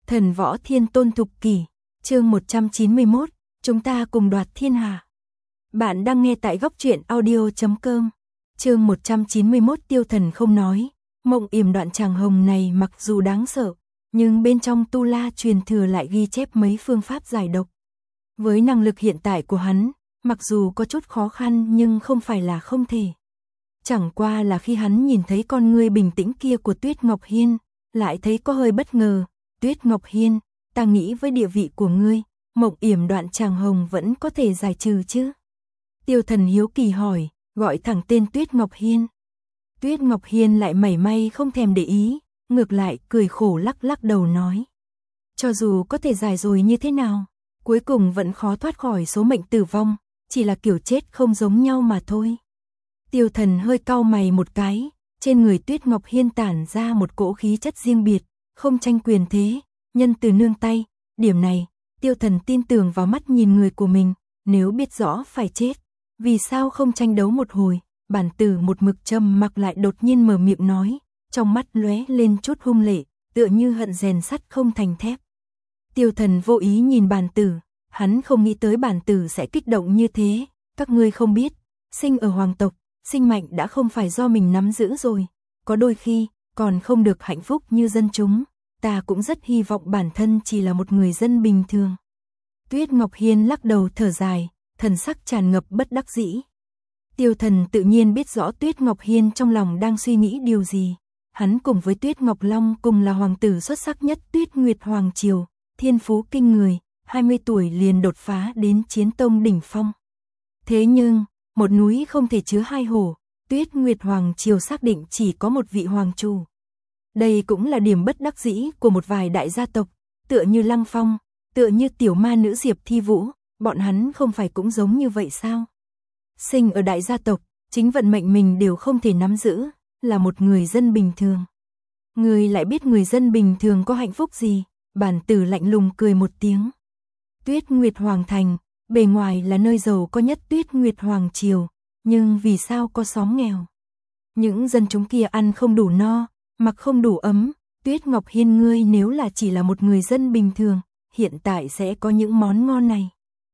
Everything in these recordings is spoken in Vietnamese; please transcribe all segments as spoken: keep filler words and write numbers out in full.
Thần võ thiên tôn thục kỷ, chương một trăm chín mươi mốt, chúng ta cùng đoạt thiên hạ. Bạn đang nghe tại góc truyện audio chấm com. Chương một trăm chín mươi mốt Tiêu Thần không nói, mộng yểm đoạn tràng hồng này mặc dù đáng sợ, nhưng bên trong tu la truyền thừa lại ghi chép mấy phương pháp giải độc. Với năng lực hiện tại của hắn, mặc dù có chút khó khăn nhưng không phải là không thể. Chẳng qua là khi hắn nhìn thấy con ngươi bình tĩnh kia của Tuyết Ngọc Hiên, lại thấy có hơi bất ngờ. Tuyết Ngọc Hiên, ta nghĩ với địa vị của ngươi, mộng yểm đoạn tràng hồng vẫn có thể giải trừ chứ? Tiêu Thần hiếu kỳ hỏi, gọi thẳng tên Tuyết Ngọc Hiên. Tuyết Ngọc Hiên lại mảy may không thèm để ý, ngược lại cười khổ lắc lắc đầu nói. Cho dù có thể giải rồi như thế nào, cuối cùng vẫn khó thoát khỏi số mệnh tử vong, chỉ là kiểu chết không giống nhau mà thôi. Tiêu Thần hơi cau mày một cái, trên người Tuyết Ngọc Hiên tản ra một cỗ khí chất riêng biệt, không tranh quyền thế, nhân từ nương tay, điểm này, Tiêu Thần tin tưởng vào mắt nhìn người của mình, nếu biết rõ phải chết, vì sao không tranh đấu một hồi. Bản tử một mực trầm mặc lại đột nhiên mở miệng nói, trong mắt lóe lên chút hung lệ, tựa như hận rèn sắt không thành thép. Tiêu Thần vô ý nhìn bản tử, hắn không nghĩ tới bản tử sẽ kích động như thế, các ngươi không biết, sinh ở hoàng tộc, sinh mệnh đã không phải do mình nắm giữ rồi, có đôi khi, còn không được hạnh phúc như dân chúng, ta cũng rất hy vọng bản thân chỉ là một người dân bình thường. Tuyết Ngọc Hiên lắc đầu thở dài, thần sắc tràn ngập bất đắc dĩ. Tiêu Thần tự nhiên biết rõ Tuyết Ngọc Hiên trong lòng đang suy nghĩ điều gì. Hắn cùng với Tuyết Ngọc Long cùng là hoàng tử xuất sắc nhất Tuyết Nguyệt Hoàng Triều, thiên phú kinh người, hai mươi tuổi liền đột phá đến chiến tông đỉnh phong. Thế nhưng, một núi không thể chứa hai hổ, Tuyết Nguyệt Hoàng Triều xác định chỉ có một vị hoàng chủ. Đây cũng là điểm bất đắc dĩ của một vài đại gia tộc, tựa như Lăng Phong, tựa như tiểu ma nữ Diệp Thi Vũ, bọn hắn không phải cũng giống như vậy sao? Sinh ở đại gia tộc, chính vận mệnh mình đều không thể nắm giữ, là một người dân bình thường. Người lại biết người dân bình thường có hạnh phúc gì? Bản tử lạnh lùng cười một tiếng. Tuyết Nguyệt Hoàng Thành, bề ngoài là nơi giàu có nhất Tuyết Nguyệt Hoàng Triều, nhưng vì sao có xóm nghèo? Những dân chúng kia ăn không đủ no, mặc không đủ ấm. Tuyết Ngọc Hiên, ngươi nếu là chỉ là một người dân bình thường, hiện tại sẽ có những món ngon này.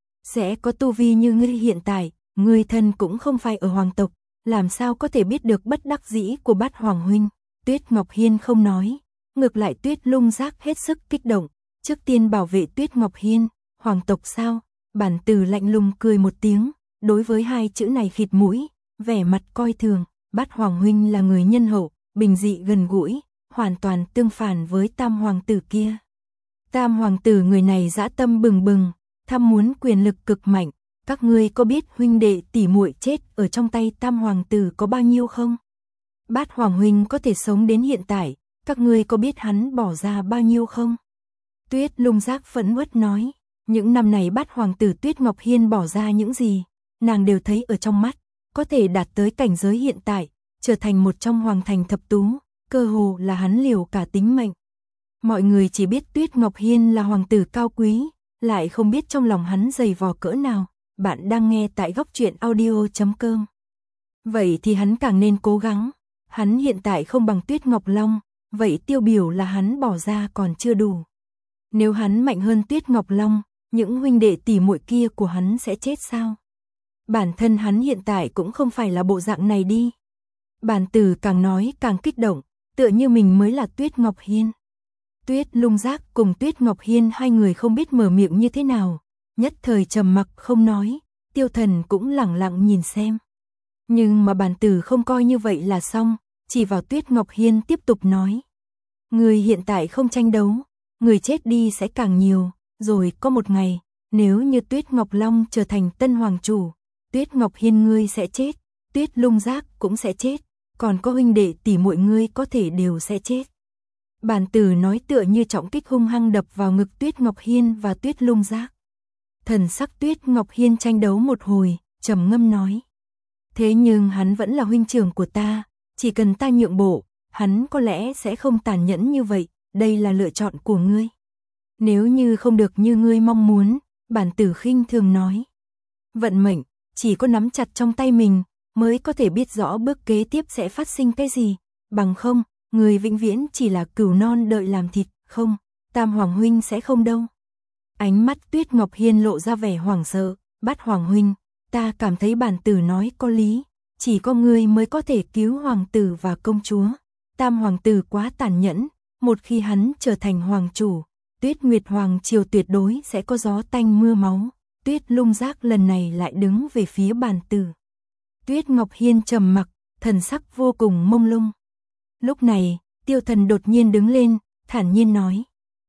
Sẽ có tu vi như ngươi hiện tại, ngươi thân cũng không phải ở hoàng tộc, làm sao có thể biết được bất đắc dĩ của Bát Hoàng huynh. Tuyết Ngọc Hiên không nói, ngược lại Tuyết Lung Giác hết sức kích động, trước tiên bảo vệ Tuyết Ngọc Hiên, hoàng tộc sao? Bản tử lạnh lùng cười một tiếng, đối với hai chữ này khịt mũi, vẻ mặt coi thường. Bát Hoàng huynh là người nhân hậu, bình dị gần gũi, hoàn toàn tương phản với Tam hoàng tử kia. Tam hoàng tử người này dã tâm bừng bừng, tham muốn quyền lực cực mạnh, các ngươi có biết huynh đệ tỷ muội chết ở trong tay Tam hoàng tử có bao nhiêu không? Bát Hoàng huynh có thể sống đến hiện tại, các ngươi có biết hắn bỏ ra bao nhiêu không? Tuyết Lung Giác phẫn uất nói, những năm này Bát Hoàng tử Tuyết Ngọc Hiên bỏ ra những gì, nàng đều thấy ở trong mắt, có thể đạt tới cảnh giới hiện tại, trở thành một trong hoàng thành thập tú, cơ hồ là hắn liều cả tính mệnh. Mọi người chỉ biết Tuyết Ngọc Hiên là hoàng tử cao quý, lại không biết trong lòng hắn dày vò cỡ nào. Bạn đang nghe tại góc truyện audio chấm com. Vậy thì hắn càng nên cố gắng, hắn hiện tại không bằng Tuyết Ngọc Long, vậy tiêu biểu là hắn bỏ ra còn chưa đủ. Nếu hắn mạnh hơn Tuyết Ngọc Long, những huynh đệ tỷ muội kia của hắn sẽ chết sao? Bản thân hắn hiện tại cũng không phải là bộ dạng này đi. Bản tử càng nói càng kích động, tựa như mình mới là Tuyết Ngọc Hiên. Tuyết Lung Giác cùng Tuyết Ngọc Hiên hai người không biết mở miệng như thế nào, nhất thời trầm mặc không nói. Tiêu Thần cũng lẳng lặng nhìn xem. Nhưng mà bản tử không coi như vậy là xong, chỉ vào Tuyết Ngọc Hiên tiếp tục nói. Người hiện tại không tranh đấu, người chết đi sẽ càng nhiều, rồi có một ngày, nếu như Tuyết Ngọc Long trở thành tân hoàng chủ, Tuyết Ngọc Hiên ngươi sẽ chết, Tuyết Lung Giác cũng sẽ chết, còn có huynh đệ tỷ muội ngươi có thể đều sẽ chết. Bản tử nói tựa như trọng kích hung hăng đập vào ngực Tuyết Ngọc Hiên và Tuyết Lung Giác. Thần sắc Tuyết Ngọc Hiên tranh đấu một hồi, trầm ngâm nói. Thế nhưng hắn vẫn là huynh trưởng của ta, chỉ cần ta nhượng bộ, hắn có lẽ sẽ không tàn nhẫn như vậy, đây là lựa chọn của ngươi. Nếu như không được như ngươi mong muốn, bản tử khinh thường nói. Vận mệnh, chỉ có nắm chặt trong tay mình, mới có thể biết rõ bước kế tiếp sẽ phát sinh cái gì, bằng không, người vĩnh viễn chỉ là cừu non đợi làm thịt, không, Tam Hoàng huynh sẽ không đâu. Ánh mắt Tuyết Ngọc Hiên lộ ra vẻ hoảng sợ, Bát Hoàng huynh, ta cảm thấy bản tử nói có lý, chỉ có ngươi mới có thể cứu hoàng tử và công chúa. Tam hoàng tử quá tàn nhẫn, một khi hắn trở thành hoàng chủ, Tuyết Nguyệt Hoàng triều tuyệt đối sẽ có gió tanh mưa máu. Tuyết Lung Giác lần này lại đứng về phía bản tử. Tuyết Ngọc Hiên trầm mặc, thần sắc vô cùng mông lung. Lúc này, Tiêu Thần đột nhiên đứng lên, thản nhiên nói: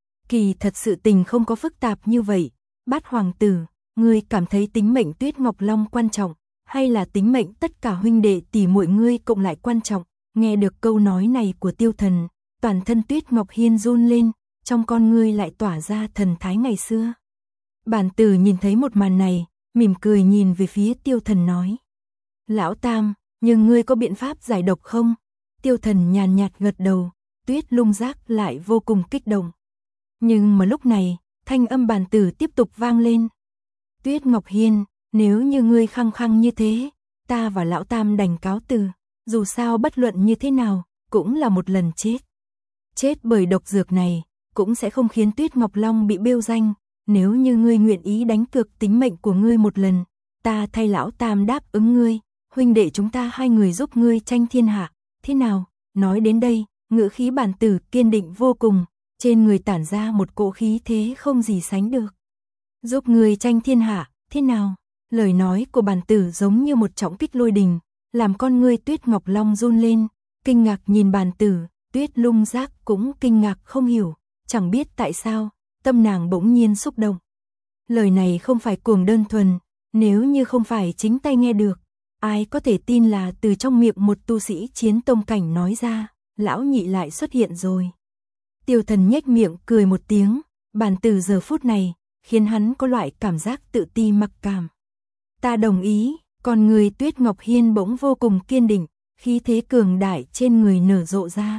Kỳ thật sự tình không có phức tạp như vậy, Bát hoàng tử, ngươi cảm thấy tính mệnh Tuyết Ngọc Long quan trọng, hay là tính mệnh tất cả huynh đệ tỷ muội ngươi cộng lại quan trọng? Nghe được câu nói này của Tiêu Thần, toàn thân Tuyết Ngọc Hiên run lên, trong con ngươi lại tỏa ra thần thái ngày xưa. Bản tử nhìn thấy một màn này, mỉm cười nhìn về phía Tiêu Thần nói: Lão Tam, nhưng ngươi có biện pháp giải độc không? Tiêu Thần nhàn nhạt gật đầu, Tuyết Lung Giác lại vô cùng kích động. Nhưng mà lúc này, thanh âm bản tử tiếp tục vang lên. Tuyết Ngọc Hiên, nếu như ngươi khăng khăng như thế, ta và Lão Tam đành cáo từ, dù sao bất luận như thế nào, cũng là một lần chết. Chết bởi độc dược này, cũng sẽ không khiến Tuyết Ngọc Long bị bêu danh, nếu như ngươi nguyện ý đánh cược tính mệnh của ngươi một lần, ta thay Lão Tam đáp ứng ngươi, huynh đệ chúng ta hai người giúp ngươi tranh thiên hạ, thế nào? Nói đến đây, ngữ khí bản tử kiên định vô cùng, trên người tản ra một cỗ khí thế không gì sánh được. Giúp ngươi tranh thiên hạ, thế nào? Lời nói của bản tử giống như một trọng kích lôi đình, làm con ngươi Tuyết Ngọc Long run lên, kinh ngạc nhìn bản tử. Tuyết Lung Giác cũng kinh ngạc không hiểu, chẳng biết tại sao, tâm nàng bỗng nhiên xúc động. Lời này không phải cuồng đơn thuần, nếu như không phải chính tay nghe được, ai có thể tin là từ trong miệng một tu sĩ chiến tông cảnh nói ra, lão nhị lại xuất hiện rồi. Tiêu Thần nhếch miệng cười một tiếng, bản tử giờ phút này, khiến hắn có loại cảm giác tự ti mặc cảm. Ta đồng ý, còn người Tuyết Ngọc Hiên bỗng vô cùng kiên định, khí thế cường đại trên người nở rộ ra.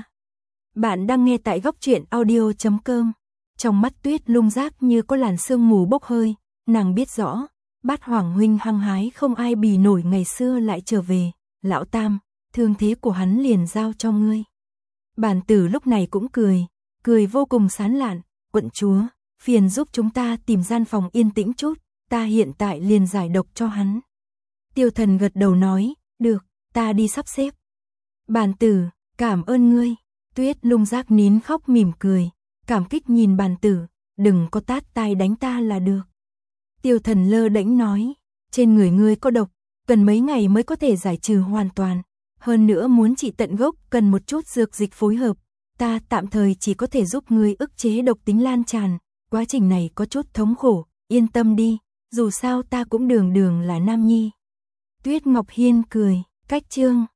Bạn đang nghe tại góc truyện audio chấm com. Trong mắt Tuyết Lung Giác như có làn sương mù bốc hơi, nàng biết rõ, Bát hoàng huynh hăng hái không ai bì nổi ngày xưa lại trở về, Lão Tam, thương thế của hắn liền giao cho ngươi. Bản tử lúc này cũng cười, cười vô cùng sán lạn, quận chúa, phiền giúp chúng ta tìm gian phòng yên tĩnh chút, ta hiện tại liền giải độc cho hắn. Tiêu Thần gật đầu nói, được, ta đi sắp xếp. Bản tử, cảm ơn ngươi. Tuyết Lung Giác nín khóc mỉm cười, cảm kích nhìn bản tử, đừng có tát tai đánh ta là được. Tiêu Thần lơ đễnh nói, trên người ngươi có độc, cần mấy ngày mới có thể giải trừ hoàn toàn, hơn nữa muốn trị tận gốc cần một chút dược dịch phối hợp, ta tạm thời chỉ có thể giúp ngươi ức chế độc tính lan tràn, quá trình này có chút thống khổ, yên tâm đi, dù sao ta cũng đường đường là nam nhi. Tuyết Ngọc Hiên cười, cách chương